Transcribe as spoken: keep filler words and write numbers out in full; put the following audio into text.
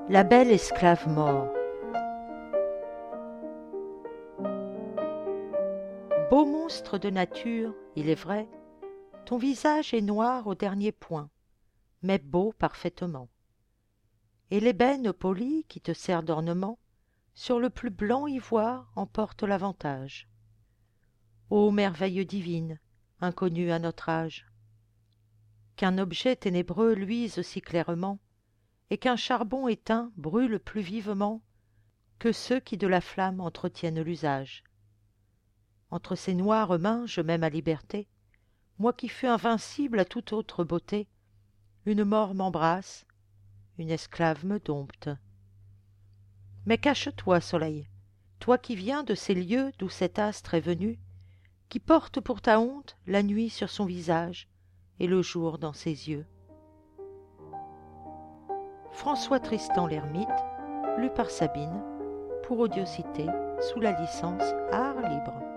La belle esclave mort. Beau monstre de nature, il est vrai, ton visage est noir au dernier point, mais beau parfaitement. Et l'ébène poli qui te sert d'ornement, sur le plus blanc ivoire emporte l'avantage. Ô merveille divine, inconnue à notre âge! Qu'un objet ténébreux luise si clairement, et qu'un charbon éteint brûle plus vivement que ceux qui de la flamme entretiennent l'usage. Entre ces noires mains je mets ma liberté, moi qui fus invincible à toute autre beauté. Une mort m'embrasse, une esclave me dompte. Mais cache-toi, soleil, toi qui viens de ces lieux d'où cet astre est venu, qui porte pour ta honte la nuit sur son visage et le jour dans ses yeux. François Tristan l'Hermite, lu par Sabine, pour Audiocité, sous la licence Art Libre.